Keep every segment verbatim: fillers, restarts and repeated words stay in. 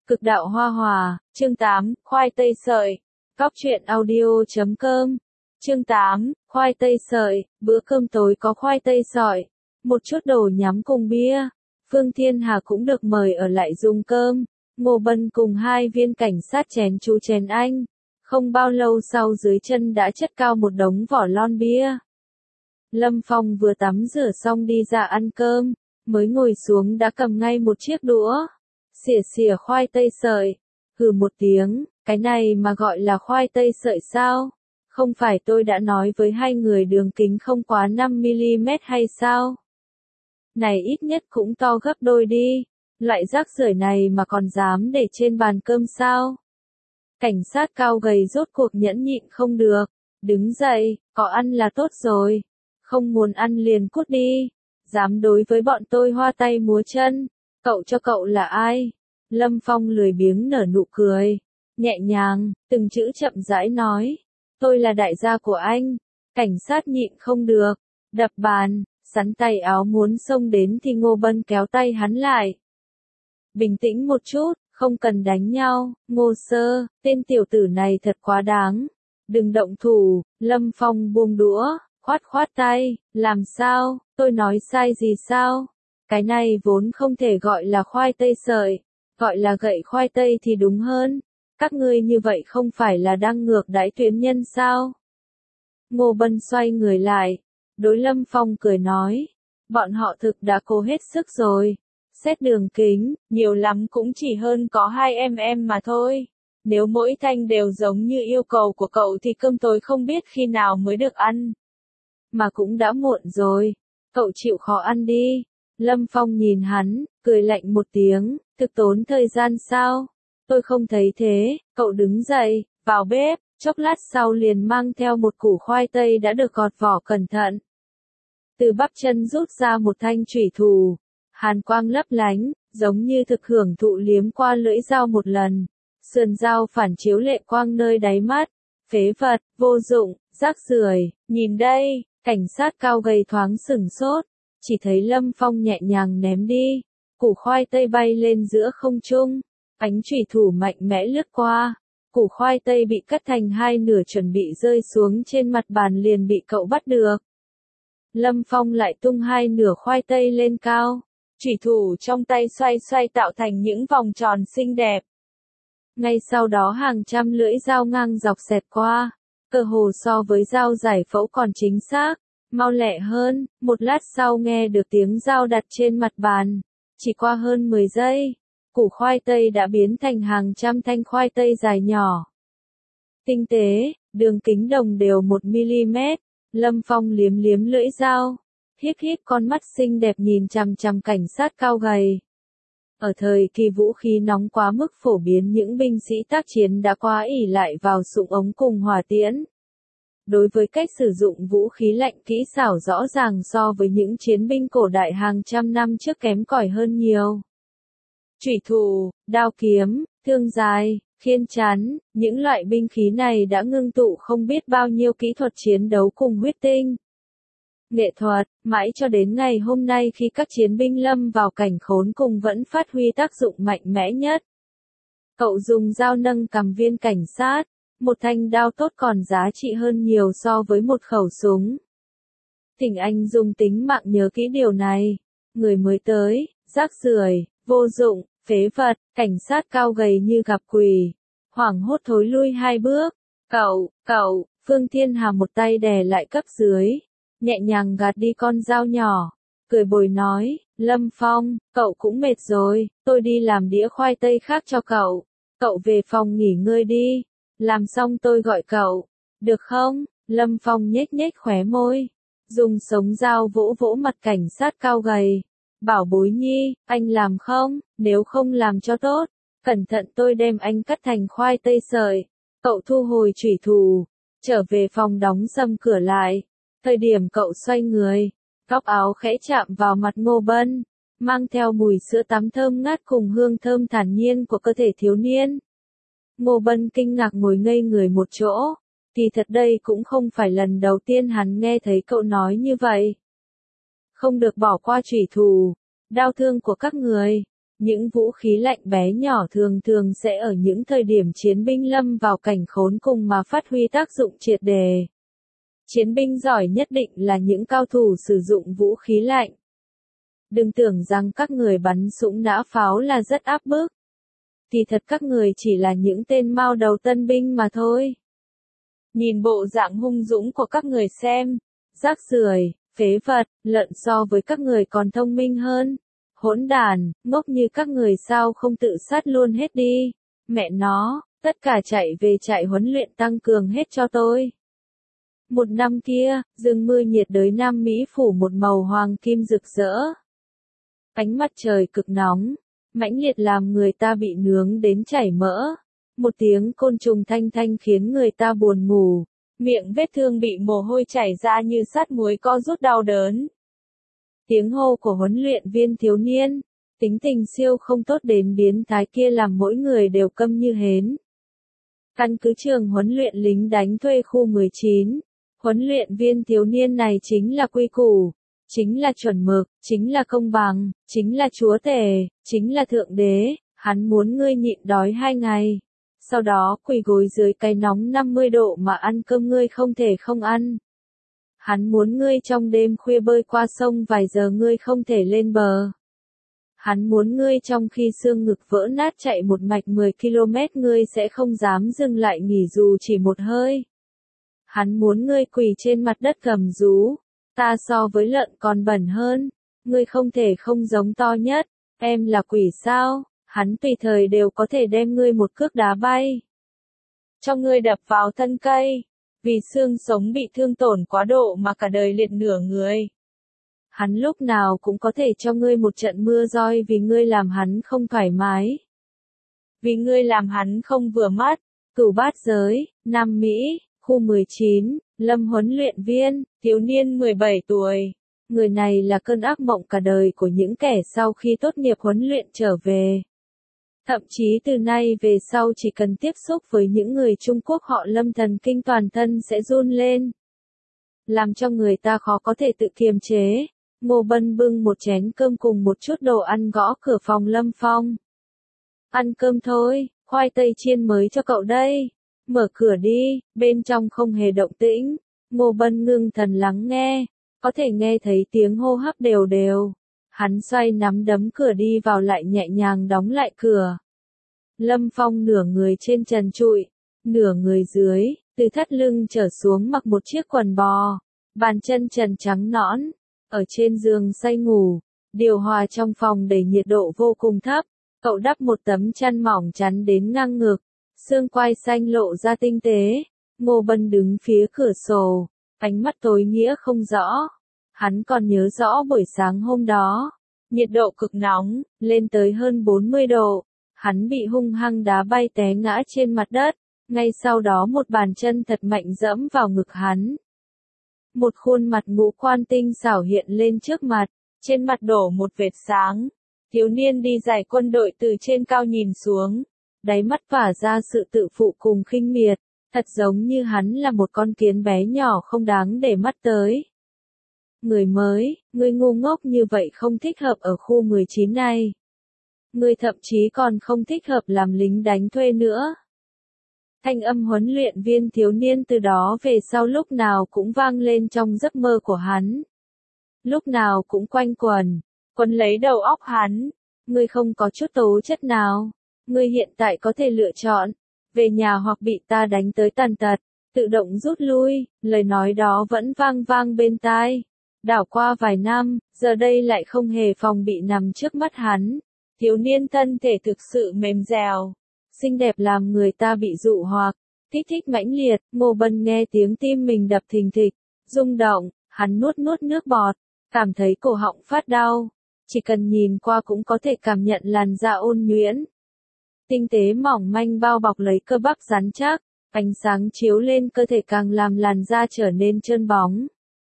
Cực đạo hoa hòa, chương tám, khoai tây sợi. Cóc truyện audio chấm com. Chương tám, khoai tây sợi, bữa cơm tối có khoai tây sợi, một chút đồ nhắm cùng bia. Phương Thiên Hà cũng được mời ở lại dùng cơm. Ngô Bân cùng hai viên cảnh sát chén chú chén anh. Không bao lâu sau dưới chân đã chất cao một đống vỏ lon bia. Lâm Phong vừa tắm rửa xong đi ra ăn cơm, mới ngồi xuống đã cầm ngay một chiếc đũa. Xỉa xỉa khoai tây sợi, hừ một tiếng, cái này mà gọi là khoai tây sợi sao? Không phải tôi đã nói với hai người đường kính không quá năm mi-li-mét hay sao? Này ít nhất cũng to gấp đôi đi, loại rác rưởi này mà còn dám để trên bàn cơm sao? Cảnh sát cao gầy rốt cuộc nhẫn nhịn không được, đứng dậy, có ăn là tốt rồi, không muốn ăn liền cút đi, dám đối với bọn tôi hoa tay múa chân. Cậu cho cậu là ai? Lâm Phong lười biếng nở nụ cười, nhẹ nhàng, từng chữ chậm rãi nói. Tôi là đại gia của anh. Cảnh sát nhịn không được, đập bàn, sắn tay áo muốn xông đến thì Ngô Bân kéo tay hắn lại. Bình tĩnh một chút, không cần đánh nhau, Ngô Sơ, tên tiểu tử này thật quá đáng. Đừng động thủ, Lâm Phong buông đũa, khoát khoát tay, làm sao, tôi nói sai gì sao? Cái này vốn không thể gọi là khoai tây sợi, gọi là gậy khoai tây thì đúng hơn. Các ngươi như vậy không phải là đang ngược đãi tuyến nhân sao? Ngô Bân xoay người lại, đối Lâm Phong cười nói, bọn họ thực đã cố hết sức rồi. Xét đường kính, nhiều lắm cũng chỉ hơn có hai mm mà thôi. Nếu mỗi thanh đều giống như yêu cầu của cậu thì cơm tối không biết khi nào mới được ăn. Mà cũng đã muộn rồi, cậu chịu khó ăn đi. Lâm Phong nhìn hắn, cười lạnh một tiếng, thực tốn thời gian sao? Tôi không thấy thế, cậu đứng dậy, vào bếp, chốc lát sau liền mang theo một củ khoai tây đã được gọt vỏ cẩn thận. Từ bắp chân rút ra một thanh chủy thủ, hàn quang lấp lánh, giống như thực hưởng thụ liếm qua lưỡi dao một lần. Sườn dao phản chiếu lệ quang nơi đáy mắt, phế vật, vô dụng, rác rưởi, nhìn đây, cảnh sát cao gầy thoáng sửng sốt. Chỉ thấy Lâm Phong nhẹ nhàng ném đi, củ khoai tây bay lên giữa không trung, ánh chủy thủ mạnh mẽ lướt qua, củ khoai tây bị cắt thành hai nửa chuẩn bị rơi xuống trên mặt bàn liền bị cậu bắt được. Lâm Phong lại tung hai nửa khoai tây lên cao, chủy thủ trong tay xoay xoay tạo thành những vòng tròn xinh đẹp. Ngay sau đó hàng trăm lưỡi dao ngang dọc xẹt qua, cơ hồ so với dao giải phẫu còn chính xác. Mau lẹ hơn, một lát sau nghe được tiếng dao đặt trên mặt bàn. Chỉ qua hơn mười giây, củ khoai tây đã biến thành hàng trăm thanh khoai tây dài nhỏ. Tinh tế, đường kính đồng đều một mi-li-mét. Lâm Phong liếm liếm lưỡi dao, híp híp con mắt xinh đẹp nhìn chằm chằm cảnh sát cao gầy. Ở thời kỳ vũ khí nóng quá mức phổ biến, những binh sĩ tác chiến đã quá ỷ lại vào súng ống cùng hỏa tiễn. Đối với cách sử dụng vũ khí lạnh kỹ xảo rõ ràng so với những chiến binh cổ đại hàng trăm năm trước kém cỏi hơn nhiều. Chủy thủ, đao kiếm, thương dài, khiên chắn, những loại binh khí này đã ngưng tụ không biết bao nhiêu kỹ thuật chiến đấu cùng huyết tinh. Nghệ thuật, mãi cho đến ngày hôm nay khi các chiến binh lâm vào cảnh khốn cùng vẫn phát huy tác dụng mạnh mẽ nhất. Cậu dùng dao nâng cầm viên cảnh sát. Một thanh đao tốt còn giá trị hơn nhiều so với một khẩu súng. Thỉnh anh dùng tính mạng nhớ kỹ điều này. Người mới tới, rác rưởi, vô dụng, phế vật, cảnh sát cao gầy như gặp quỷ. Hoảng hốt thối lui hai bước. Cậu, cậu, Phương Thiên Hà một tay đè lại cấp dưới. Nhẹ nhàng gạt đi con dao nhỏ. Cười bồi nói, Lâm Phong, cậu cũng mệt rồi, tôi đi làm đĩa khoai tây khác cho cậu. Cậu về phòng nghỉ ngơi đi. Làm xong tôi gọi cậu, được không? Lâm Phong nhếch nhếch khóe môi, dùng sống dao vỗ vỗ mặt cảnh sát cao gầy. Bảo bối nhi, anh làm không? Nếu không làm cho tốt, cẩn thận tôi đem anh cắt thành khoai tây sợi. Cậu thu hồi chủy thủ, trở về phòng đóng sầm cửa lại. Thời điểm cậu xoay người, góc áo khẽ chạm vào mặt Ngô Bân, mang theo mùi sữa tắm thơm ngát cùng hương thơm thản nhiên của cơ thể thiếu niên. Ngô Bân kinh ngạc ngồi ngây người một chỗ, thì thật đây cũng không phải lần đầu tiên hắn nghe thấy cậu nói như vậy. Không được bỏ qua chủy thủ, đau thương của các người, Những vũ khí lạnh bé nhỏ thường thường sẽ ở những thời điểm chiến binh lâm vào cảnh khốn cùng mà phát huy tác dụng triệt đề. Chiến binh giỏi nhất định là những cao thủ sử dụng vũ khí lạnh. Đừng tưởng rằng các người bắn súng nã pháo là rất áp bức. Thì thật các người chỉ là những tên mao đầu tân binh mà thôi. Nhìn bộ dạng hung dũng của các người xem, rác rưởi, phế vật, lợn so với các người còn thông minh hơn. Hỗn đàn, ngốc như các người sao không tự sát luôn hết đi. Mẹ nó, tất cả chạy về trại huấn luyện tăng cường hết cho tôi. Một năm kia, rừng mưa nhiệt đới Nam Mỹ phủ một màu hoàng kim rực rỡ. Ánh mặt trời cực nóng, mãnh liệt làm người ta bị nướng đến chảy mỡ. Một tiếng côn trùng thanh thanh khiến người ta buồn ngủ. Miệng vết thương bị mồ hôi chảy ra như sát muối co rút đau đớn. Tiếng hô của huấn luyện viên thiếu niên, tính tình siêu không tốt đến biến thái kia làm mỗi người đều câm như hến. Căn cứ trường huấn luyện lính đánh thuê khu mười chín, huấn luyện viên thiếu niên này chính là quy củ, chính là chuẩn mực, chính là công bằng, chính là chúa tể, chính là thượng đế, hắn muốn ngươi nhịn đói hai ngày. Sau đó quỳ gối dưới cái nóng năm mươi độ mà ăn cơm ngươi không thể không ăn. Hắn muốn ngươi trong đêm khuya bơi qua sông vài giờ ngươi không thể lên bờ. Hắn muốn ngươi trong khi xương ngực vỡ nát chạy một mạch mười ki lô mét ngươi sẽ không dám dừng lại nghỉ dù chỉ một hơi. Hắn muốn ngươi quỳ trên mặt đất gầm rú. Ta so với lợn còn bẩn hơn. Ngươi không thể không giống to nhất. Em là quỷ sao? Hắn tùy thời đều có thể đem ngươi một cước đá bay. Cho ngươi đập vào thân cây. Vì xương sống bị thương tổn quá độ mà cả đời liệt nửa người. Hắn lúc nào cũng có thể cho ngươi một trận mưa roi vì ngươi làm hắn không thoải mái. Vì ngươi làm hắn không vừa mắt. Cửu bát giới, Nam Mỹ, khu mười chín, Lâm huấn luyện viên, thiếu niên mười bảy tuổi. Người này là cơn ác mộng cả đời của những kẻ sau khi tốt nghiệp huấn luyện trở về. Thậm chí từ nay về sau chỉ cần tiếp xúc với những người Trung Quốc họ Lâm thần kinh toàn thân sẽ run lên. Làm cho người ta khó có thể tự kiềm chế. Ngô Bân bưng một chén cơm cùng một chút đồ ăn gõ cửa phòng Lâm Phong. Ăn cơm thôi, khoai tây chiên mới cho cậu đây. Mở cửa đi, bên trong không hề động tĩnh. Ngô Bân ngưng thần lắng nghe, có thể nghe thấy tiếng hô hấp đều đều. Hắn xoay nắm đấm cửa đi vào lại nhẹ nhàng đóng lại cửa. Lâm Phong nửa người trên trần trụi, nửa người dưới, từ thắt lưng trở xuống mặc một chiếc quần bò, bàn chân trần trắng nõn, ở trên giường say ngủ, điều hòa trong phòng đầy nhiệt độ vô cùng thấp, cậu đắp một tấm chăn mỏng chắn đến ngang ngực, xương quai xanh lộ ra tinh tế. Ngô Bân đứng phía cửa sổ, ánh mắt tối nghĩa không rõ. Hắn còn nhớ rõ buổi sáng hôm đó, nhiệt độ cực nóng, lên tới hơn bốn mươi độ. Hắn bị hung hăng đá bay té ngã trên mặt đất, ngay sau đó một bàn chân thật mạnh dẫm vào ngực hắn. Một khuôn mặt ngũ quan tinh xảo hiện lên trước mặt, trên mặt đổ một vệt sáng. Thiếu niên đi giải quân đội từ trên cao nhìn xuống, đáy mắt tỏa ra sự tự phụ cùng khinh miệt, thật giống như hắn là một con kiến bé nhỏ không đáng để mắt tới. Người mới, người ngu ngốc như vậy không thích hợp ở khu mười chín này. Người thậm chí còn không thích hợp làm lính đánh thuê nữa. Thanh âm huấn luyện viên thiếu niên từ đó về sau lúc nào cũng vang lên trong giấc mơ của hắn. Lúc nào cũng quanh quẩn, quấn lấy đầu óc hắn. Ngươi không có chút tố chất nào. Ngươi hiện tại có thể lựa chọn, về nhà hoặc bị ta đánh tới tàn tật, tự động rút lui. Lời nói đó vẫn vang vang bên tai. Đảo qua vài năm, giờ đây lại không hề phòng bị nằm trước mắt hắn. Thiếu niên thân thể thực sự mềm dẻo, xinh đẹp làm người ta bị dụ hoặc, kích thích mãnh liệt. Ngô Bân nghe tiếng tim mình đập thình thịch, rung động, hắn nuốt nuốt nước bọt, cảm thấy cổ họng phát đau. Chỉ cần nhìn qua cũng có thể cảm nhận làn da ôn nhuyễn, tinh tế mỏng manh bao bọc lấy cơ bắp rắn chắc, ánh sáng chiếu lên cơ thể càng làm làn da trở nên trơn bóng.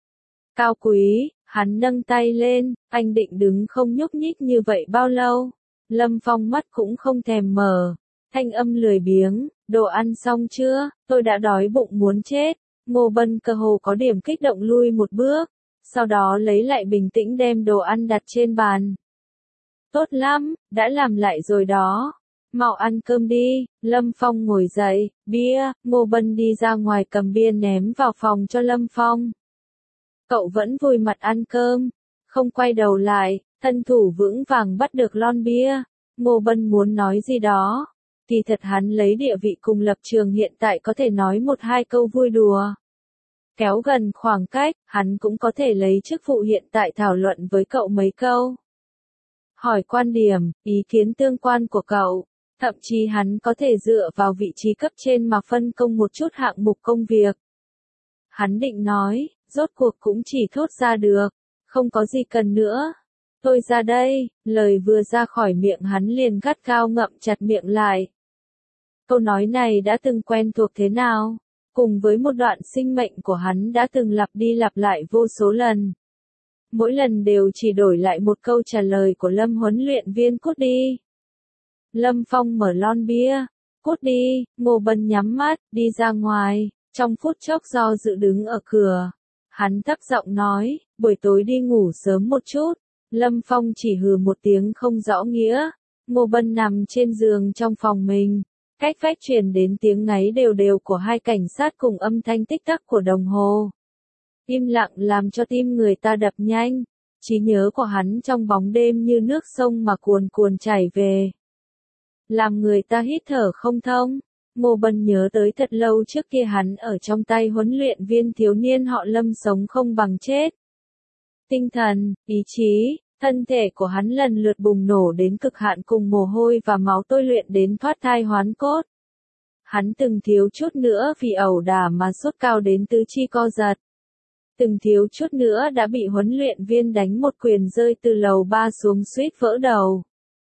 Cao quý, hắn nâng tay lên, anh định đứng không nhúc nhích như vậy bao lâu? Lâm Phong mắt cũng không thèm mở, thanh âm lười biếng, đồ ăn xong chưa, tôi đã đói bụng muốn chết. Ngô Bân cơ hồ có điểm kích động lui một bước, sau đó lấy lại bình tĩnh đem đồ ăn đặt trên bàn. Tốt lắm, đã làm lại rồi đó. Mau ăn cơm đi. Lâm Phong ngồi dậy, bia, Ngô Bân đi ra ngoài cầm bia ném vào phòng cho Lâm Phong. Cậu vẫn vùi mặt ăn cơm, không quay đầu lại, thân thủ vững vàng bắt được lon bia. Ngô Bân muốn nói gì đó. Kỳ thật hắn lấy địa vị cùng lập trường hiện tại có thể nói một hai câu vui đùa. Kéo gần khoảng cách, hắn cũng có thể lấy chức vụ hiện tại thảo luận với cậu mấy câu. Hỏi quan điểm, ý kiến tương quan của cậu. Thậm chí hắn có thể dựa vào vị trí cấp trên mà phân công một chút hạng mục công việc. Hắn định nói, rốt cuộc cũng chỉ thốt ra được, không có gì cần nữa. Tôi ra đây, lời vừa ra khỏi miệng hắn liền gắt gao ngậm chặt miệng lại. Câu nói này đã từng quen thuộc thế nào, cùng với một đoạn sinh mệnh của hắn đã từng lặp đi lặp lại vô số lần. Mỗi lần đều chỉ đổi lại một câu trả lời của Lâm huấn luyện viên cút đi. Lâm Phong mở lon bia, cút đi, Ngô Bân nhắm mắt, đi ra ngoài, trong phút chốc do dự đứng ở cửa. Hắn thấp giọng nói, buổi tối đi ngủ sớm một chút. Lâm Phong chỉ hừ một tiếng không rõ nghĩa. Ngô Bân nằm trên giường trong phòng mình. Cách vách truyền đến tiếng ngáy đều đều của hai cảnh sát cùng âm thanh tích tắc của đồng hồ. Im lặng làm cho tim người ta đập nhanh. Trí nhớ của hắn trong bóng đêm như nước sông mà cuồn cuồn chảy về. Làm người ta hít thở không thông. Ngô Bân nhớ tới thật lâu trước kia hắn ở trong tay huấn luyện viên thiếu niên họ Lâm sống không bằng chết. Tinh thần, ý chí, thân thể của hắn lần lượt bùng nổ đến cực hạn cùng mồ hôi và máu tôi luyện đến thoát thai hoán cốt. Hắn từng thiếu chút nữa vì ẩu đả mà sốt cao đến tứ chi co giật. Từng thiếu chút nữa đã bị huấn luyện viên đánh một quyền rơi từ lầu ba xuống suýt vỡ đầu.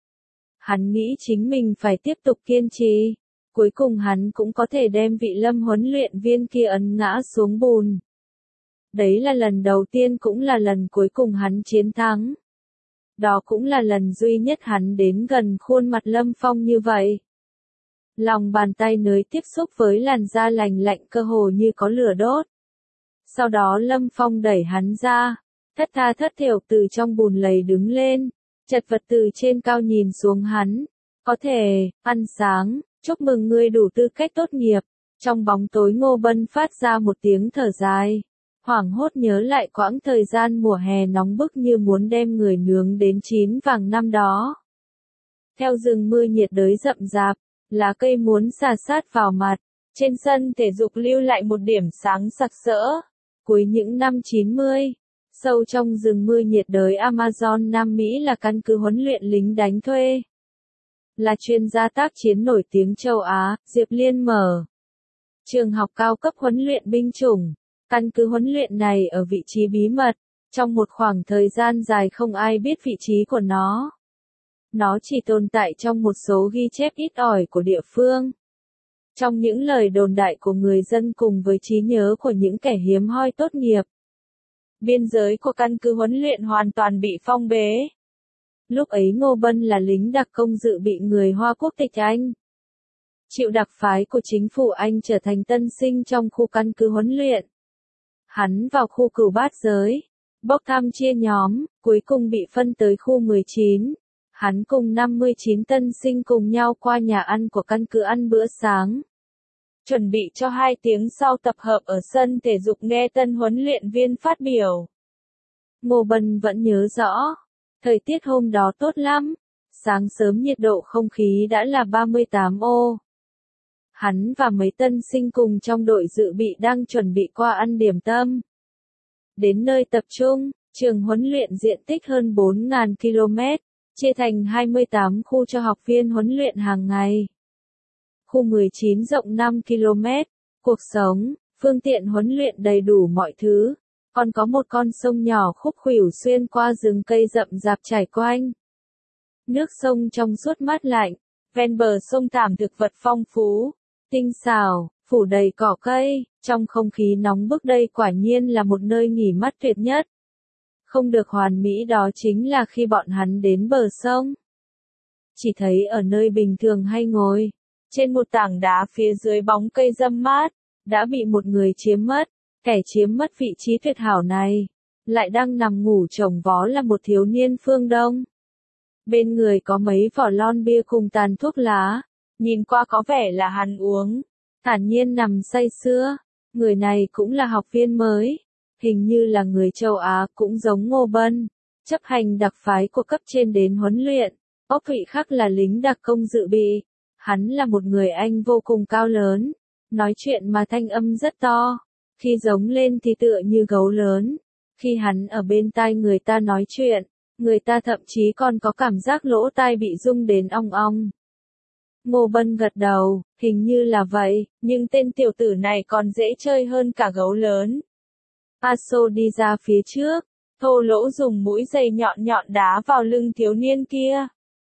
Hắn nghĩ chính mình phải tiếp tục kiên trì. Cuối cùng hắn cũng có thể đem vị Lâm huấn luyện viên kia ấn ngã xuống bùn. Đấy là lần đầu tiên cũng là lần cuối cùng hắn chiến thắng. Đó cũng là lần duy nhất hắn đến gần khuôn mặt Lâm Phong như vậy. Lòng bàn tay nới tiếp xúc với làn da lành lạnh cơ hồ như có lửa đốt. Sau đó Lâm Phong đẩy hắn ra, thất tha thất thểu từ trong bùn lầy đứng lên, chật vật từ trên cao nhìn xuống hắn. Có thể, ăn sáng, chúc mừng ngươi đủ tư cách tốt nghiệp. Trong bóng tối Ngô Bân phát ra một tiếng thở dài. Hoảng hốt nhớ lại quãng thời gian mùa hè nóng bức như muốn đem người nướng đến chín vàng năm đó. Theo rừng mưa nhiệt đới rậm rạp, lá cây muốn xà sát vào mặt, trên sân thể dục lưu lại một điểm sáng sặc sỡ. Cuối những năm chín mươi, sâu trong rừng mưa nhiệt đới Amazon Nam Mỹ là căn cứ huấn luyện lính đánh thuê. Là chuyên gia tác chiến nổi tiếng châu Á, Diệp Liên mở trường học cao cấp huấn luyện binh chủng. Căn cứ huấn luyện này ở vị trí bí mật, trong một khoảng thời gian dài không ai biết vị trí của nó. Nó chỉ tồn tại trong một số ghi chép ít ỏi của địa phương. Trong những lời đồn đại của người dân cùng với trí nhớ của những kẻ hiếm hoi tốt nghiệp. Biên giới của căn cứ huấn luyện hoàn toàn bị phong bế. Lúc ấy Ngô Bân là lính đặc công dự bị người Hoa quốc tịch Anh. Chịu đặc phái của chính phủ Anh trở thành tân sinh trong khu căn cứ huấn luyện. Hắn vào khu cửu bát giới, bốc thăm chia nhóm, cuối cùng bị phân tới khu mười chín. Hắn cùng năm mươi chín tân sinh cùng nhau qua nhà ăn của căn cứ ăn bữa sáng. Chuẩn bị cho hai tiếng sau tập hợp ở sân thể dục nghe tân huấn luyện viên phát biểu. Ngô Bân vẫn nhớ rõ, thời tiết hôm đó tốt lắm, sáng sớm nhiệt độ không khí đã là ba mươi tám độ. Hắn và mấy tân sinh cùng trong đội dự bị đang chuẩn bị qua ăn điểm tâm. Đến nơi tập trung, trường huấn luyện diện tích hơn bốn nghìn ki lô mét, chia thành hai mươi tám khu cho học viên huấn luyện hàng ngày. Khu mười chín rộng năm ki lô mét, cuộc sống, phương tiện huấn luyện đầy đủ mọi thứ, còn có một con sông nhỏ khúc khuỷu xuyên qua rừng cây rậm rạp trải quanh. Nước sông trong suốt mát lạnh, ven bờ sông thảm thực vật phong phú, tinh xảo, phủ đầy cỏ cây, trong không khí nóng bức đây quả nhiên là một nơi nghỉ mát tuyệt nhất. Không được hoàn mỹ đó chính là khi bọn hắn đến bờ sông. Chỉ thấy ở nơi bình thường hay ngồi, trên một tảng đá phía dưới bóng cây râm mát, đã bị một người chiếm mất, kẻ chiếm mất vị trí tuyệt hảo này, lại đang nằm ngủ chồng vó là một thiếu niên phương Đông. Bên người có mấy vỏ lon bia cùng tàn thuốc lá, nhìn qua có vẻ là hắn uống, thản nhiên nằm say sưa. Người này cũng là học viên mới, hình như là người châu Á cũng giống Ngô Bân, chấp hành đặc phái của cấp trên đến huấn luyện. Ốc Vị Khắc là lính đặc công dự bị, hắn là một người Anh vô cùng cao lớn, nói chuyện mà thanh âm rất to, khi giống lên thì tựa như gấu lớn, khi hắn ở bên tai người ta nói chuyện, người ta thậm chí còn có cảm giác lỗ tai bị rung đến ong ong. Ngô Bân gật đầu, hình như là vậy, nhưng tên tiểu tử này còn dễ chơi hơn cả gấu lớn. Aso đi ra phía trước, thô lỗ dùng mũi giày nhọn nhọn đá vào lưng thiếu niên kia.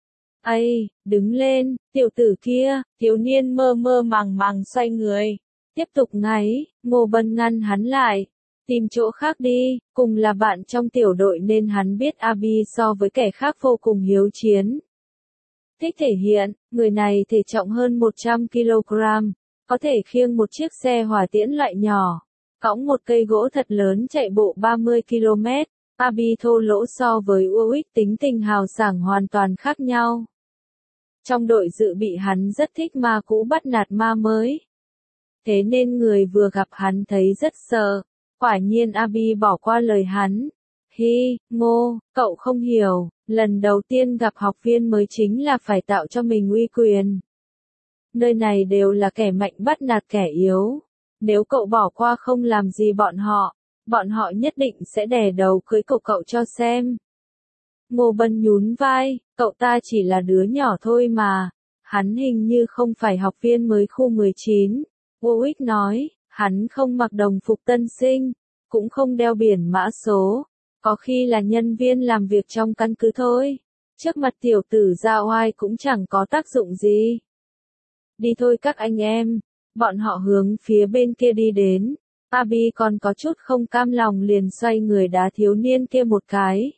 Ây, đứng lên, tiểu tử kia, thiếu niên mơ mơ màng màng xoay người, tiếp tục ngáy. Ngô Bân ngăn hắn lại, tìm chỗ khác đi, cùng là bạn trong tiểu đội nên hắn biết Abi so với kẻ khác vô cùng hiếu chiến. Thích thể hiện, người này thể trọng hơn một trăm ki lô gam, có thể khiêng một chiếc xe hỏa tiễn loại nhỏ, cõng một cây gỗ thật lớn chạy bộ ba mươi ki lô mét. Abi thô lỗ so với Uwik tính tình hào sảng hoàn toàn khác nhau. Trong đội dự bị hắn rất thích ma cũ bắt nạt ma mới. Thế nên người vừa gặp hắn thấy rất sợ. Quả nhiên Abi bỏ qua lời hắn. Hi, Ngô, cậu không hiểu, lần đầu tiên gặp học viên mới chính là phải tạo cho mình uy quyền. Nơi này đều là kẻ mạnh bắt nạt kẻ yếu. Nếu cậu bỏ qua không làm gì bọn họ, bọn họ nhất định sẽ đè đầu cưới cậu cậu cho xem. Ngô Bân nhún vai, cậu ta chỉ là đứa nhỏ thôi mà. Hắn hình như không phải học viên mới khu mười chín. Warwick nói, hắn không mặc đồng phục tân sinh, cũng không đeo biển mã số, có khi là nhân viên làm việc trong căn cứ thôi. Trước mặt tiểu tử ra oai cũng chẳng có tác dụng gì. Đi thôi các anh em, bọn họ hướng phía bên kia đi đến. Abi còn có chút không cam lòng liền xoay người đá thiếu niên kia một cái.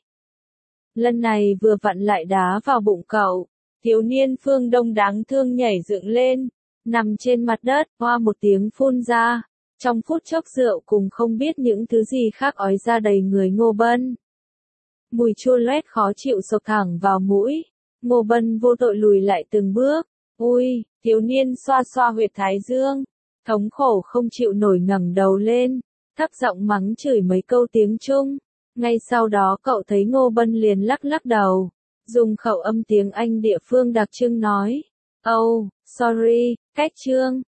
Lần này vừa vặn lại đá vào bụng cậu. Thiếu niên phương Đông đáng thương nhảy dựng lên, nằm trên mặt đất, hoa một tiếng phun ra. Trong phút chốc rượu cùng không biết những thứ gì khác ói ra đầy người Ngô Bân. Mùi chua loét khó chịu sộc thẳng vào mũi. Ngô Bân vô tội lùi lại từng bước. Ui, thiếu niên xoa xoa huyệt thái dương. Thống khổ không chịu nổi ngẩng đầu lên. Thấp giọng mắng chửi mấy câu tiếng Trung. Ngay sau đó cậu thấy Ngô Bân liền lắc lắc đầu. Dùng khẩu âm tiếng Anh địa phương đặc trưng nói. Oh, sorry, cách chương.